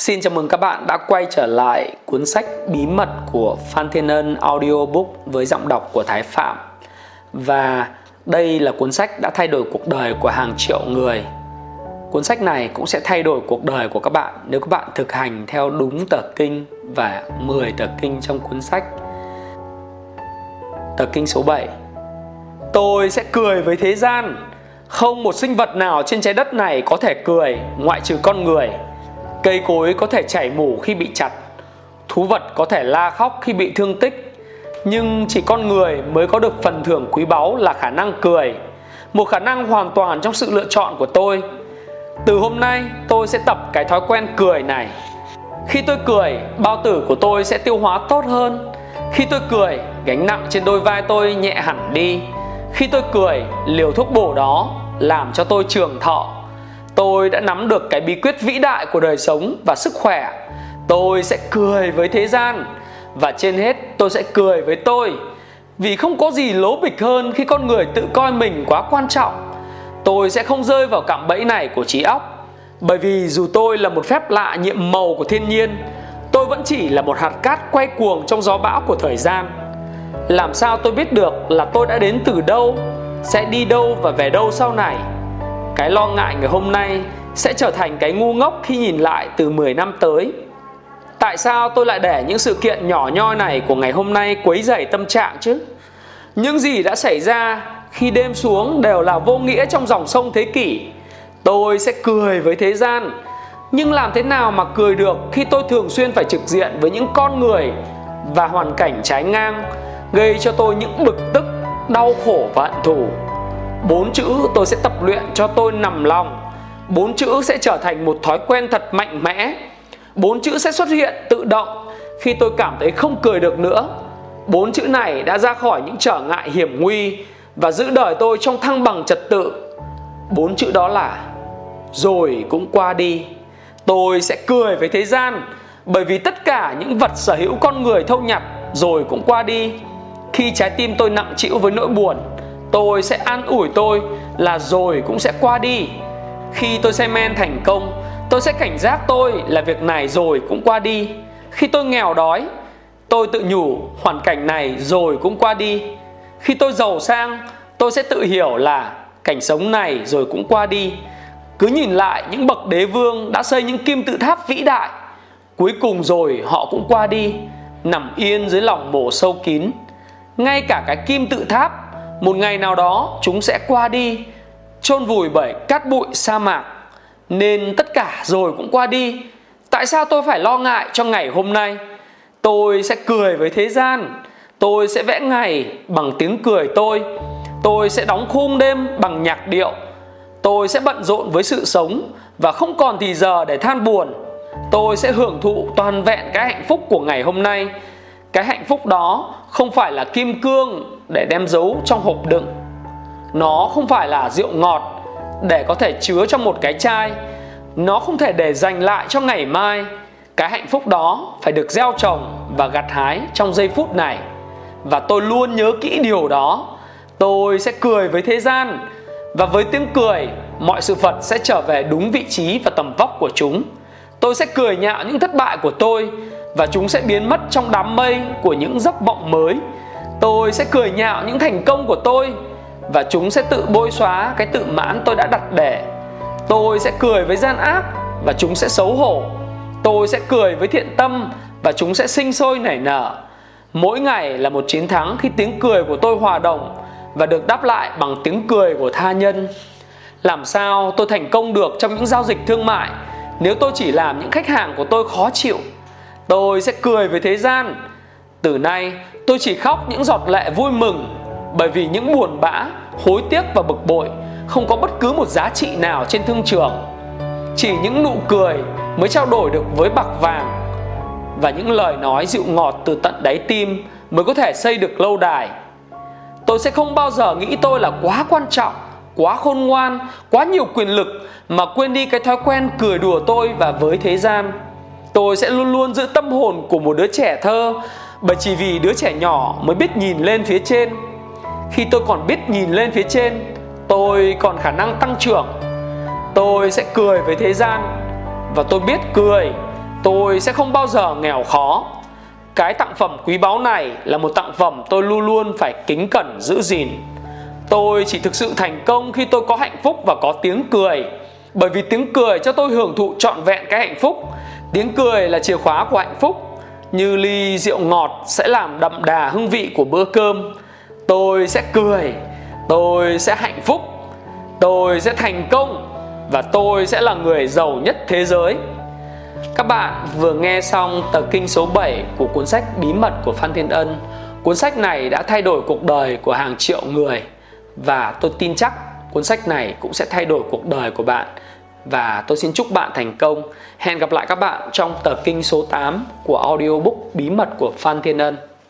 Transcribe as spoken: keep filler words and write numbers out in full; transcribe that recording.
Xin chào mừng các bạn đã quay trở lại cuốn sách Bí mật của Phan Thiên Ân Audiobook với giọng đọc của Thái Phạm. Và đây là cuốn sách đã thay đổi cuộc đời của hàng triệu người. Cuốn sách này cũng sẽ thay đổi cuộc đời của các bạn nếu các bạn thực hành theo đúng tờ kinh và mười tờ kinh trong cuốn sách. Tờ kinh số bảy: Tôi sẽ cười với thế gian. Không một sinh vật nào trên trái đất này có thể cười ngoại trừ con người. Cây cối có thể chảy mủ khi bị chặt, thú vật có thể la khóc khi bị thương tích, nhưng chỉ con người mới có được phần thưởng quý báu là khả năng cười, một khả năng hoàn toàn trong sự lựa chọn của tôi. Từ hôm nay tôi sẽ tập cái thói quen cười này. Khi tôi cười, bao tử của tôi sẽ tiêu hóa tốt hơn. Khi tôi cười, gánh nặng trên đôi vai tôi nhẹ hẳn đi. Khi tôi cười, liều thuốc bổ đó làm cho tôi trường thọ. Tôi đã nắm được cái bí quyết vĩ đại của đời sống và sức khỏe. Tôi sẽ cười với thế gian. Và trên hết tôi sẽ cười với tôi. Vì không có gì lố bịch hơn khi con người tự coi mình quá quan trọng. Tôi sẽ không rơi vào cạm bẫy này của trí óc. Bởi vì dù tôi là một phép lạ nhiệm màu của thiên nhiên, tôi vẫn chỉ là một hạt cát quay cuồng trong gió bão của thời gian. Làm sao tôi biết được là tôi đã đến từ đâu, sẽ đi đâu và về đâu sau này? Cái lo ngại ngày hôm nay sẽ trở thành cái ngu ngốc khi nhìn lại từ mười năm tới. Tại sao tôi lại để những sự kiện nhỏ nhoi này của ngày hôm nay quấy rầy tâm trạng chứ? Những gì đã xảy ra khi đêm xuống đều là vô nghĩa trong dòng sông thế kỷ. Tôi sẽ cười với thế gian. Nhưng làm thế nào mà cười được khi tôi thường xuyên phải trực diện với những con người và hoàn cảnh trái ngang, gây cho tôi những bực tức, đau khổ và hận thù? Bốn chữ tôi sẽ tập luyện cho tôi nằm lòng. Bốn chữ sẽ trở thành một thói quen thật mạnh mẽ. Bốn chữ sẽ xuất hiện tự động khi tôi cảm thấy không cười được nữa. Bốn chữ này đã ra khỏi những trở ngại hiểm nguy và giữ đời tôi trong thăng bằng trật tự. Bốn chữ đó là: rồi cũng qua đi. Tôi sẽ cười với thế gian, bởi vì tất cả những vật sở hữu con người thâu nhặt rồi cũng qua đi. Khi trái tim tôi nặng trĩu với nỗi buồn, tôi sẽ an ủi tôi là rồi cũng sẽ qua đi. Khi tôi say men thành công, tôi sẽ cảnh giác tôi là việc này rồi cũng qua đi. Khi tôi nghèo đói, tôi tự nhủ hoàn cảnh này rồi cũng qua đi. Khi tôi giàu sang, tôi sẽ tự hiểu là cảnh sống này rồi cũng qua đi. Cứ nhìn lại những bậc đế vương đã xây những kim tự tháp vĩ đại. Cuối cùng rồi họ cũng qua đi, nằm yên dưới lòng mồ sâu kín. Ngay cả cái kim tự tháp, một ngày nào đó chúng sẽ qua đi, chôn vùi bởi cát bụi sa mạc. Nên tất cả rồi cũng qua đi. Tại sao tôi phải lo ngại cho ngày hôm nay? Tôi sẽ cười với thế gian. Tôi sẽ vẽ ngày bằng tiếng cười tôi. Tôi sẽ đóng khung đêm bằng nhạc điệu. Tôi sẽ bận rộn với sự sống và không còn thì giờ để than buồn. Tôi sẽ hưởng thụ toàn vẹn cái hạnh phúc của ngày hôm nay. Cái hạnh phúc đó không phải là kim cương để đem giấu trong hộp đựng. Nó không phải là rượu ngọt để có thể chứa trong một cái chai. Nó không thể để dành lại cho ngày mai. Cái hạnh phúc đó phải được gieo trồng và gặt hái trong giây phút này. Và tôi luôn nhớ kỹ điều đó. Tôi sẽ cười với thế gian. Và với tiếng cười, mọi sự vật sẽ trở về đúng vị trí và tầm vóc của chúng. Tôi sẽ cười nhạo những thất bại của tôi, và chúng sẽ biến mất trong đám mây của những giấc mộng mới. Tôi sẽ cười nhạo những thành công của tôi, và chúng sẽ tự bôi xóa cái tự mãn tôi đã đặt để. Tôi sẽ cười với gian ác, và chúng sẽ xấu hổ. Tôi sẽ cười với thiện tâm, và chúng sẽ sinh sôi nảy nở. Mỗi ngày là một chiến thắng khi tiếng cười của tôi hòa đồng và được đáp lại bằng tiếng cười của tha nhân. Làm sao tôi thành công được trong những giao dịch thương mại nếu tôi chỉ làm những khách hàng của tôi khó chịu? Tôi sẽ cười với thế gian. Từ nay tôi chỉ khóc những giọt lệ vui mừng, bởi vì những buồn bã, hối tiếc và bực bội không có bất cứ một giá trị nào trên thương trường. Chỉ những nụ cười mới trao đổi được với bạc vàng, và những lời nói dịu ngọt từ tận đáy tim mới có thể xây được lâu đài. Tôi sẽ không bao giờ nghĩ tôi là quá quan trọng, quá khôn ngoan, quá nhiều quyền lực mà quên đi cái thói quen cười đùa tôi và với thế gian. Tôi sẽ luôn luôn giữ tâm hồn của một đứa trẻ thơ, bởi chỉ vì đứa trẻ nhỏ mới biết nhìn lên phía trên. Khi tôi còn biết nhìn lên phía trên, tôi còn khả năng tăng trưởng. Tôi sẽ cười với thế gian, và tôi biết cười Tôi sẽ không bao giờ nghèo khó. Cái tặng phẩm quý báu này là một tặng phẩm tôi luôn luôn phải kính cẩn giữ gìn. Tôi chỉ thực sự thành công khi tôi có hạnh phúc và có tiếng cười. Bởi vì tiếng cười cho tôi hưởng thụ trọn vẹn cái hạnh phúc. Tiếng cười là chìa khóa của hạnh phúc. Như ly rượu ngọt sẽ làm đậm đà hương vị của bữa cơm. Tôi sẽ cười, tôi sẽ hạnh phúc, tôi sẽ thành công, và tôi sẽ là người giàu nhất thế giới. Các bạn vừa nghe xong tờ kinh số bảy của cuốn sách Bí mật của Phan Thiên Ân. Cuốn sách này đã thay đổi cuộc đời của hàng triệu người, và tôi tin chắc cuốn sách này cũng sẽ thay đổi cuộc đời của bạn. Và tôi xin chúc bạn thành công. Hẹn gặp lại các bạn trong tờ kinh số tám của audiobook Bí mật của Phan Thiên Ân.